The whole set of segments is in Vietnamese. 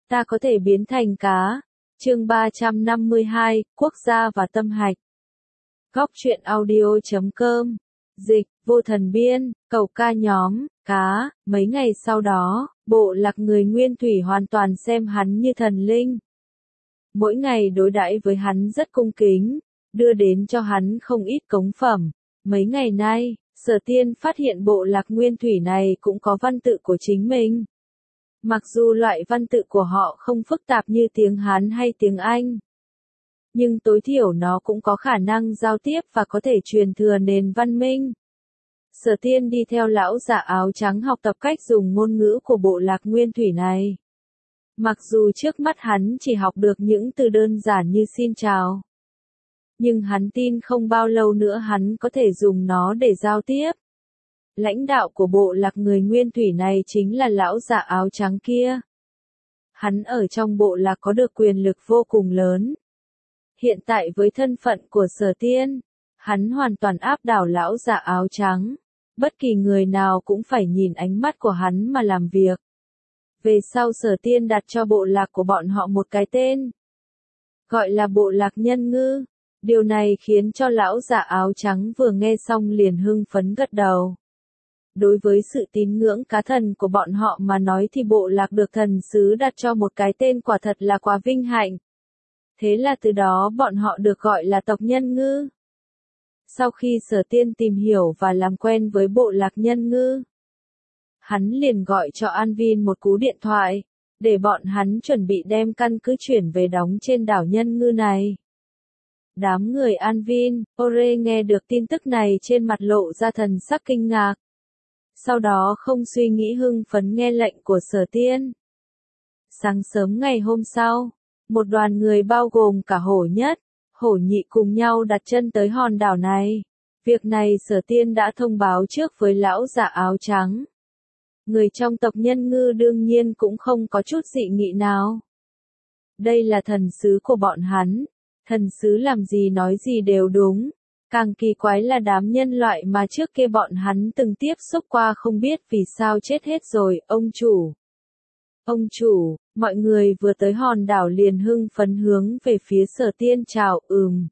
Ta có thể biến thành cá. Chương 352, Quốc gia và tâm hạch. Góc truyện audio.com. Dịch, Vô Thần Biên, cầu ca nhóm, cá. Mấy ngày sau đó, bộ lạc người Nguyên Thủy hoàn toàn xem hắn như thần linh. Mỗi ngày đối đãi với hắn rất cung kính, đưa đến cho hắn không ít cống phẩm. Mấy ngày nay, Sở Tiên phát hiện bộ lạc Nguyên Thủy này cũng có văn tự của chính mình. Mặc dù loại văn tự của họ không phức tạp như tiếng Hán hay tiếng Anh, nhưng tối thiểu nó cũng có khả năng giao tiếp và có thể truyền thừa nền văn minh. Sở Tiên đi theo lão giả áo trắng học tập cách dùng ngôn ngữ của bộ lạc Nguyên Thủy này. Mặc dù trước mắt hắn chỉ học được những từ đơn giản như xin chào, nhưng hắn tin không bao lâu nữa hắn có thể dùng nó để giao tiếp. Lãnh đạo của bộ lạc người Nguyên Thủy này chính là lão giả áo trắng kia. Hắn ở trong bộ lạc có được quyền lực vô cùng lớn. Hiện tại với thân phận của Sở Tiên, hắn hoàn toàn áp đảo lão giả áo trắng. Bất kỳ người nào cũng phải nhìn ánh mắt của hắn mà làm việc. Về sau Sở Tiên đặt cho bộ lạc của bọn họ một cái tên, gọi là bộ lạc Nhân Ngư. Điều này khiến cho lão giả áo trắng vừa nghe xong liền hưng phấn gật đầu. Đối với sự tín ngưỡng cá thần của bọn họ mà nói thì bộ lạc được thần sứ đặt cho một cái tên quả thật là quá vinh hạnh. Thế là từ đó bọn họ được gọi là tộc Nhân Ngư. Sau khi Sở Tiên tìm hiểu và làm quen với bộ lạc Nhân Ngư, hắn liền gọi cho An Vin một cú điện thoại, để bọn hắn chuẩn bị đem căn cứ chuyển về đóng trên đảo Nhân Ngư này. Đám người An Vin, Ore nghe được tin tức này trên mặt lộ ra thần sắc kinh ngạc. Sau đó không suy nghĩ hưng phấn nghe lệnh của Sở Tiên. Sáng sớm ngày hôm sau, một đoàn người bao gồm cả Hổ Nhất, Hổ Nhị cùng nhau đặt chân tới hòn đảo này. Việc này Sở Tiên đã thông báo trước với lão giả áo trắng. Người trong tộc Nhân Ngư đương nhiên cũng không có chút dị nghị nào. Đây là thần sứ của bọn hắn. Thần sứ làm gì nói gì đều đúng. Càng kỳ quái là đám nhân loại mà trước kia bọn hắn từng tiếp xúc qua không biết vì sao chết hết rồi, ông chủ. Ông chủ, mọi người vừa tới hòn đảo liền hưng phấn hướng về phía Sở Tiên chào,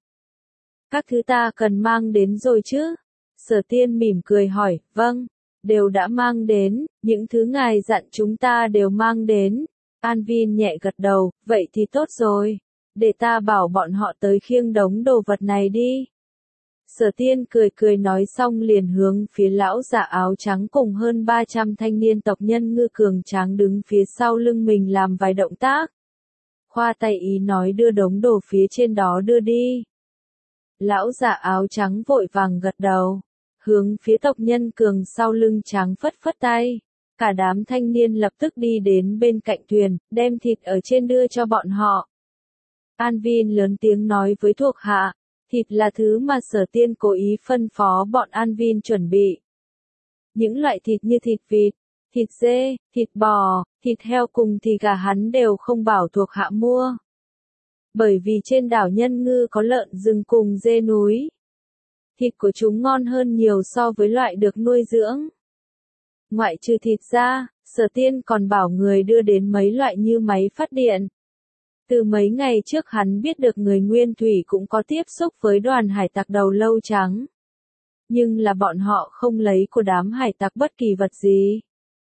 Các thứ ta cần mang đến rồi chứ? Sở Tiên mỉm cười hỏi, vâng, đều đã mang đến, những thứ ngài dặn chúng ta đều mang đến. An Vin nhẹ gật đầu, vậy thì tốt rồi. Để ta bảo bọn họ tới khiêng đống đồ vật này đi. Sở Tiên cười cười nói xong liền hướng phía lão giả áo trắng cùng hơn 300 thanh niên tộc Nhân Ngư cường tráng đứng phía sau lưng mình làm vài động tác. Khoa tay ý nói đưa đống đồ phía trên đó đưa đi. Lão giả áo trắng vội vàng gật đầu, hướng phía tộc Nhân cường sau lưng trắng phất phất tay. Cả đám thanh niên lập tức đi đến bên cạnh thuyền, đem thịt ở trên đưa cho bọn họ. An Vin lớn tiếng nói với thuộc hạ, thịt là thứ mà Sở Tiên cố ý phân phó bọn An Vin chuẩn bị. Những loại thịt như thịt vịt, thịt dê, thịt bò, thịt heo cùng thì gà hắn đều không bảo thuộc hạ mua. Bởi vì trên đảo Nhân Ngư có lợn rừng cùng dê núi. Thịt của chúng ngon hơn nhiều so với loại được nuôi dưỡng. Ngoại trừ thịt ra, Sở Tiên còn bảo người đưa đến mấy loại như máy phát điện. Từ mấy ngày trước hắn biết được người Nguyên Thủy cũng có tiếp xúc với đoàn hải tặc đầu lâu trắng. Nhưng là bọn họ không lấy của đám hải tặc bất kỳ vật gì.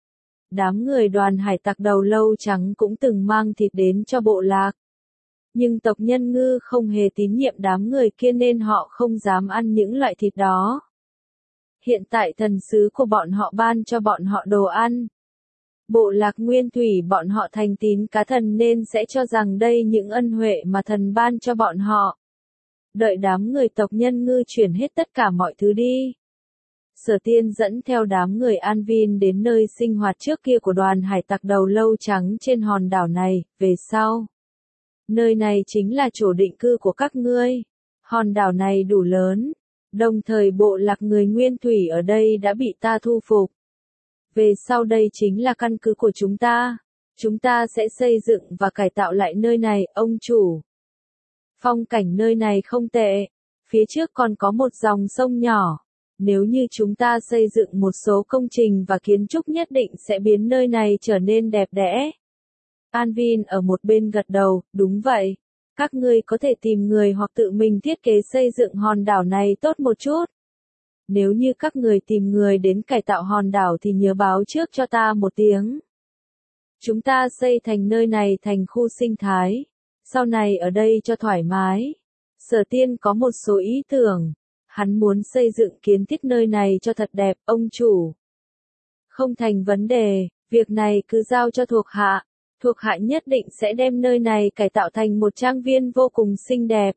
Đám người đoàn hải tặc đầu lâu trắng cũng từng mang thịt đến cho bộ lạc. Nhưng tộc Nhân Ngư không hề tín nhiệm đám người kia nên họ không dám ăn những loại thịt đó. Hiện tại thần sứ của bọn họ ban cho bọn họ đồ ăn. Bộ lạc Nguyên Thủy bọn họ thành tín cá thần nên sẽ cho rằng đây những ân huệ mà thần ban cho bọn họ. Đợi đám người tộc Nhân Ngư chuyển hết tất cả mọi thứ đi. Sở Tiên dẫn theo đám người An Vin đến nơi sinh hoạt trước kia của đoàn hải tặc đầu lâu trắng trên hòn đảo này, về sau. Nơi này chính là chỗ định cư của các ngươi. Hòn đảo này đủ lớn. Đồng thời bộ lạc người Nguyên Thủy ở đây đã bị ta thu phục. Về sau đây chính là căn cứ của chúng ta. Chúng ta sẽ xây dựng và cải tạo lại nơi này, ông chủ. Phong cảnh nơi này không tệ. Phía trước còn có một dòng sông nhỏ. Nếu như chúng ta xây dựng một số công trình và kiến trúc nhất định sẽ biến nơi này trở nên đẹp đẽ. An Vin ở một bên gật đầu, đúng vậy. Các ngươi có thể tìm người hoặc tự mình thiết kế xây dựng hòn đảo này tốt một chút. Nếu như các người tìm người đến cải tạo hòn đảo thì nhớ báo trước cho ta một tiếng. Chúng ta xây thành nơi này thành khu sinh thái. Sau này ở đây cho thoải mái. Sở Tiên có một số ý tưởng. Hắn muốn xây dựng kiến thiết nơi này cho thật đẹp, ông chủ. Không thành vấn đề, việc này cứ giao cho thuộc hạ. Thuộc hạ nhất định sẽ đem nơi này cải tạo thành một trang viên vô cùng xinh đẹp.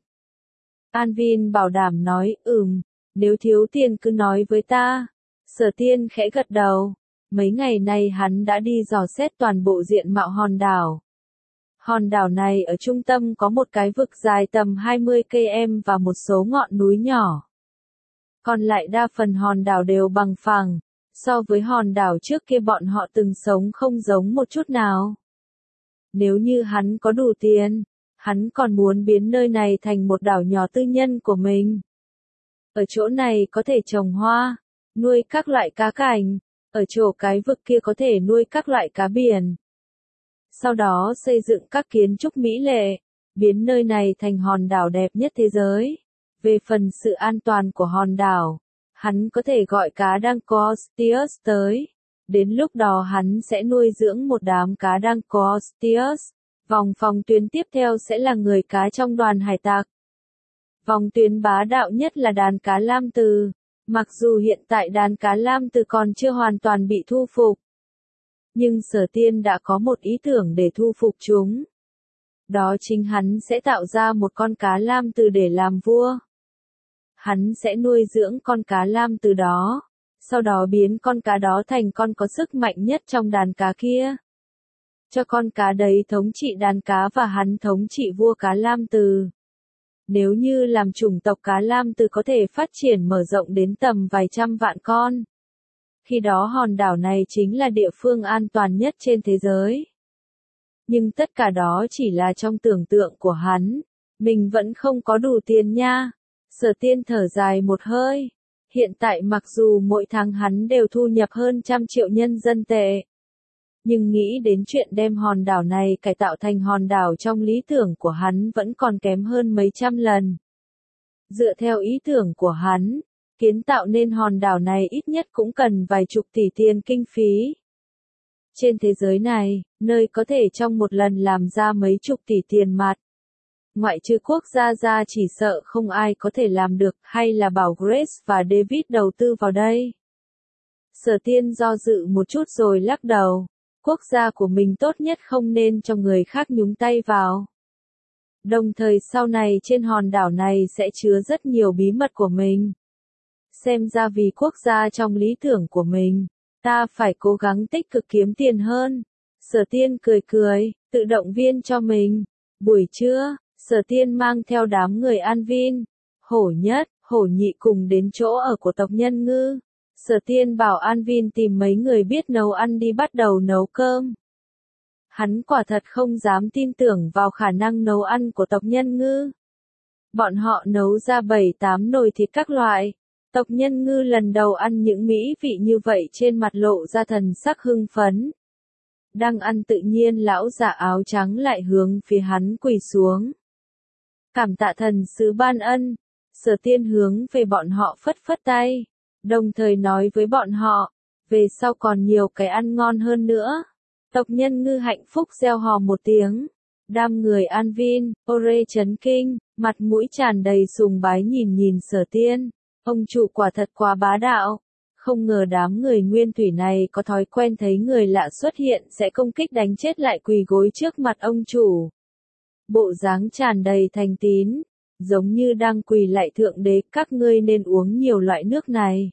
An Vin bảo đảm nói, nếu thiếu tiền cứ nói với ta. Sở Tiên khẽ gật đầu. Mấy ngày nay hắn đã đi dò xét toàn bộ diện mạo hòn đảo. Hòn đảo này ở trung tâm có một cái vực dài tầm 20 km và một số ngọn núi nhỏ. Còn lại đa phần hòn đảo đều bằng phẳng. So với hòn đảo trước kia bọn họ từng sống không giống một chút nào. Nếu như hắn có đủ tiền, hắn còn muốn biến nơi này thành một đảo nhỏ tư nhân của mình. Ở chỗ này có thể trồng hoa, nuôi các loại cá cảnh, ở chỗ cái vực kia có thể nuôi các loại cá biển. Sau đó xây dựng các kiến trúc mỹ lệ, biến nơi này thành hòn đảo đẹp nhất thế giới. Về phần sự an toàn của hòn đảo, hắn có thể gọi cá đang có Stius tới. Đến lúc đó hắn sẽ nuôi dưỡng một đám cá đang có Stius. Vòng phòng tuyến tiếp theo sẽ là người cá trong đoàn hải tặc. Vòng tuyến bá đạo nhất là đàn cá lam từ. Mặc dù hiện tại đàn cá lam từ còn chưa hoàn toàn bị thu phục. Nhưng Sở Tiên đã có một ý tưởng để thu phục chúng. Đó chính hắn sẽ tạo ra một con cá lam từ để làm vua. Hắn sẽ nuôi dưỡng con cá lam từ đó. Sau đó biến con cá đó thành con có sức mạnh nhất trong đàn cá kia. Cho con cá đấy thống trị đàn cá và hắn thống trị vua cá lam từ. Nếu như làm chủng tộc cá lam từ có thể phát triển mở rộng đến tầm vài trăm vạn con. Khi đó hòn đảo này chính là địa phương an toàn nhất trên thế giới. Nhưng tất cả đó chỉ là trong tưởng tượng của hắn. Mình vẫn không có đủ tiền nha. Sở Tiên thở dài một hơi. Hiện tại mặc dù mỗi tháng hắn đều thu nhập hơn 100 triệu nhân dân tệ. Nhưng nghĩ đến chuyện đem hòn đảo này cải tạo thành hòn đảo trong lý tưởng của hắn vẫn còn kém hơn mấy trăm lần. Dựa theo ý tưởng của hắn, kiến tạo nên hòn đảo này ít nhất cũng cần vài chục tỷ tiền kinh phí. Trên thế giới này, nơi có thể trong một lần làm ra mấy chục tỷ tiền mặt. Ngoại trừ quốc gia ra chỉ sợ không ai có thể làm được, hay là bảo Grace và David đầu tư vào đây. Sở Tiên do dự một chút rồi lắc đầu. Quốc gia của mình tốt nhất không nên cho người khác nhúng tay vào. Đồng thời sau này trên hòn đảo này sẽ chứa rất nhiều bí mật của mình. Xem ra vì quốc gia trong lý tưởng của mình, ta phải cố gắng tích cực kiếm tiền hơn. Sở Tiên cười cười, tự động viên cho mình. Buổi trưa, Sở Tiên mang theo đám người An Vin, Hổ Nhất, Hổ Nhị cùng đến chỗ ở của tộc Nhân Ngư. Sở Tiên bảo An Vin tìm mấy người biết nấu ăn đi bắt đầu nấu cơm. Hắn quả thật không dám tin tưởng vào khả năng nấu ăn của tộc Nhân Ngư. Bọn họ nấu ra 7-8 nồi thịt các loại. Tộc Nhân Ngư lần đầu ăn những mỹ vị như vậy trên mặt lộ ra thần sắc hưng phấn. Đang ăn tự nhiên lão già áo trắng lại hướng phía hắn quỳ xuống. Cảm tạ thần sứ ban ân. Sở Tiên hướng về bọn họ phất phất tay. Đồng thời nói với bọn họ, về sau còn nhiều cái ăn ngon hơn nữa. Tộc Nhân Ngư hạnh phúc reo hò một tiếng. Đám người An Vin, Ore chấn kinh, mặt mũi tràn đầy sùng bái nhìn Sở Tiên. Ông chủ quả thật quá bá đạo. Không ngờ đám người nguyên thủy này có thói quen thấy người lạ xuất hiện sẽ công kích đánh chết lại quỳ gối trước mặt ông chủ. Bộ dáng tràn đầy thành tín. Giống như đang quỳ lại thượng đế, các ngươi nên uống nhiều loại nước này.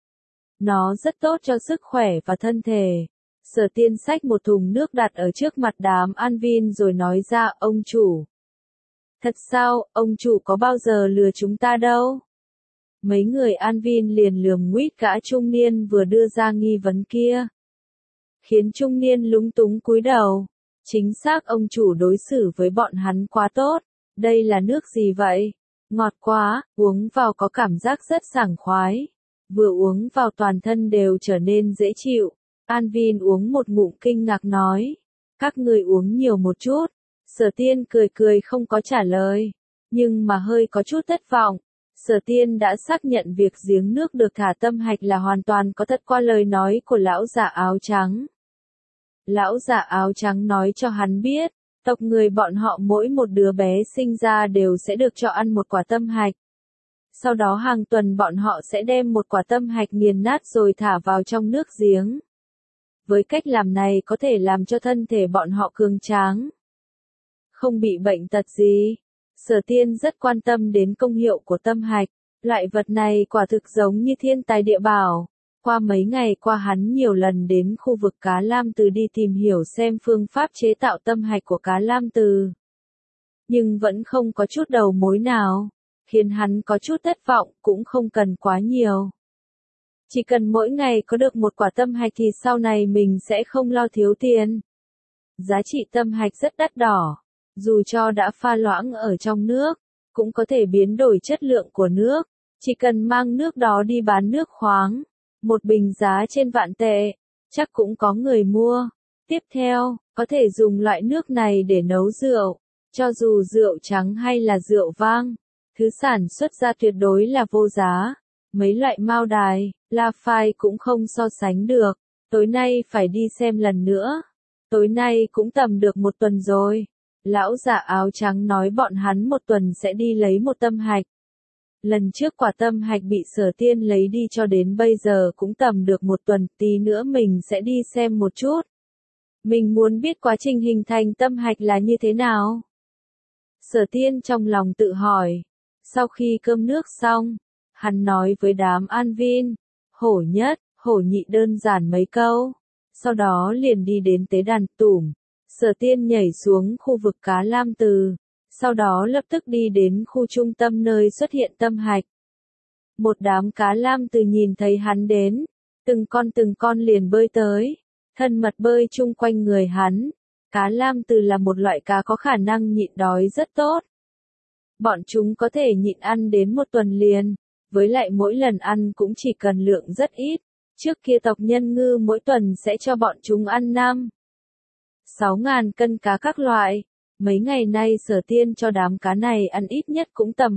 Nó rất tốt cho sức khỏe và thân thể. Sở Tiên xách một thùng nước đặt ở trước mặt đám An Vin rồi nói ra, ông chủ. Thật sao, ông chủ có bao giờ lừa chúng ta đâu? Mấy người An Vin liền lườm nguýt gã trung niên vừa đưa ra nghi vấn kia. Khiến trung niên lúng túng cúi đầu. Chính xác ông chủ đối xử với bọn hắn quá tốt. Đây là nước gì vậy? Ngọt quá, uống vào có cảm giác rất sảng khoái. Vừa uống vào toàn thân đều trở nên dễ chịu. An Vin uống một ngụm kinh ngạc nói. Các người uống nhiều một chút. Sở Tiên cười cười không có trả lời, nhưng mà hơi có chút thất vọng. Sở Tiên đã xác nhận việc giếng nước được thả tâm hạch là hoàn toàn có thật qua lời nói của lão già áo trắng. Lão già áo trắng nói cho hắn biết, tộc người bọn họ mỗi một đứa bé sinh ra đều sẽ được cho ăn một quả tâm hạch. Sau đó hàng tuần bọn họ sẽ đem một quả tâm hạch nghiền nát rồi thả vào trong nước giếng. Với cách làm này có thể làm cho thân thể bọn họ cường tráng, không bị bệnh tật gì. Sở Tiên rất quan tâm đến công hiệu của tâm hạch, loại vật này quả thực giống như thiên tài địa bảo. Qua mấy ngày qua hắn nhiều lần đến khu vực cá lam từ đi tìm hiểu xem phương pháp chế tạo tâm hạch của cá lam từ. Nhưng vẫn không có chút đầu mối nào, khiến hắn có chút thất vọng, cũng không cần quá nhiều. Chỉ cần mỗi ngày có được một quả tâm hạch thì sau này mình sẽ không lo thiếu tiền. Giá trị tâm hạch rất đắt đỏ, dù cho đã pha loãng ở trong nước, cũng có thể biến đổi chất lượng của nước. Chỉ cần mang nước đó đi bán nước khoáng, một bình giá trên vạn tệ, chắc cũng có người mua. Tiếp theo, có thể dùng loại nước này để nấu rượu, cho dù rượu trắng hay là rượu vang, thứ sản xuất ra tuyệt đối là vô giá. Mấy loại mao đài, la phai cũng không so sánh được. Tối nay phải đi xem lần nữa. Tối nay cũng tầm được một tuần rồi. Lão già áo trắng nói bọn hắn một tuần sẽ đi lấy một tâm hạch. Lần trước quả tâm hạch bị Sở Tiên lấy đi cho đến bây giờ cũng tầm được một tuần, tí nữa mình sẽ đi xem một chút. Mình muốn biết quá trình hình thành tâm hạch là như thế nào. Sở Tiên trong lòng tự hỏi. Sau khi cơm nước xong, hắn nói với đám An Vin, Hổ Nhất, Hổ Nhị đơn giản mấy câu. Sau đó liền đi đến tế đàn tủm. Sở Tiên nhảy xuống khu vực cá lam từ. Sau đó lập tức đi đến khu trung tâm nơi xuất hiện tâm hạch. Một đám cá lam từ nhìn thấy hắn đến, từng con liền bơi tới, thân mật bơi chung quanh người hắn. Cá lam từ là một loại cá có khả năng nhịn đói rất tốt. Bọn chúng có thể nhịn ăn đến một tuần liền, với lại mỗi lần ăn cũng chỉ cần lượng rất ít. Trước kia tộc nhân ngư mỗi tuần sẽ cho bọn chúng ăn 5-6.000 cân cá các loại. Mấy ngày nay Sở Tiên cho đám cá này ăn ít nhất cũng tầm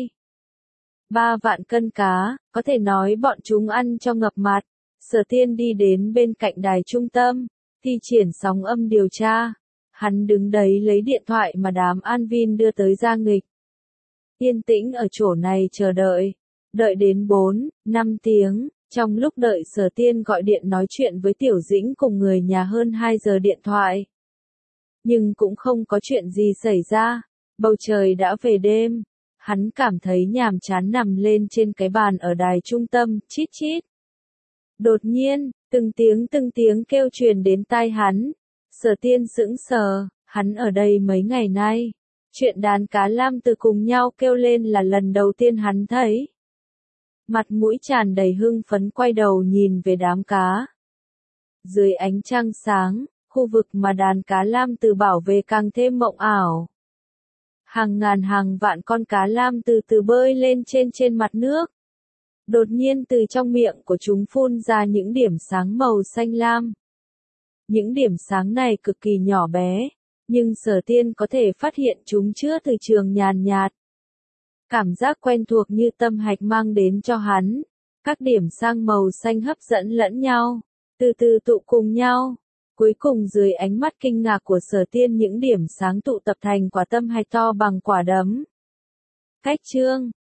2-3 vạn cân cá, có thể nói bọn chúng ăn cho ngập mặt. Sở Tiên đi đến bên cạnh đài trung tâm, thi triển sóng âm điều tra. Hắn đứng đấy lấy điện thoại mà đám An Vin đưa tới ra nghịch. Yên tĩnh ở chỗ này chờ đợi. Đợi đến 4-5 tiếng, trong lúc đợi Sở Tiên gọi điện nói chuyện với Tiểu Dĩnh cùng người nhà hơn 2 giờ điện thoại. Nhưng cũng không có chuyện gì xảy ra, bầu trời đã về đêm, hắn cảm thấy nhàm chán nằm lên trên cái bàn ở đài trung tâm, chít chít. Đột nhiên, từng tiếng kêu truyền đến tai hắn. Sở Tiên sững sờ, hắn ở đây mấy ngày nay. Chuyện đàn cá lam từ cùng nhau kêu lên là lần đầu tiên hắn thấy. Mặt mũi tràn đầy hưng phấn quay đầu nhìn về đám cá. Dưới ánh trăng sáng, khu vực mà đàn cá lam từ bảo vệ càng thêm mộng ảo. Hàng ngàn hàng vạn con cá lam từ từ bơi lên trên mặt nước. Đột nhiên từ trong miệng của chúng phun ra những điểm sáng màu xanh lam. Những điểm sáng này cực kỳ nhỏ bé, nhưng Sở Tiên có thể phát hiện chúng chứa từ trường nhàn nhạt. Cảm giác quen thuộc như tâm hạch mang đến cho hắn. Các điểm sáng màu xanh hấp dẫn lẫn nhau, từ từ tụ cùng nhau. Cuối cùng dưới ánh mắt kinh ngạc của Sở Tiên những điểm sáng tụ tập thành quả tâm hạch to bằng quả đấm. Cách chương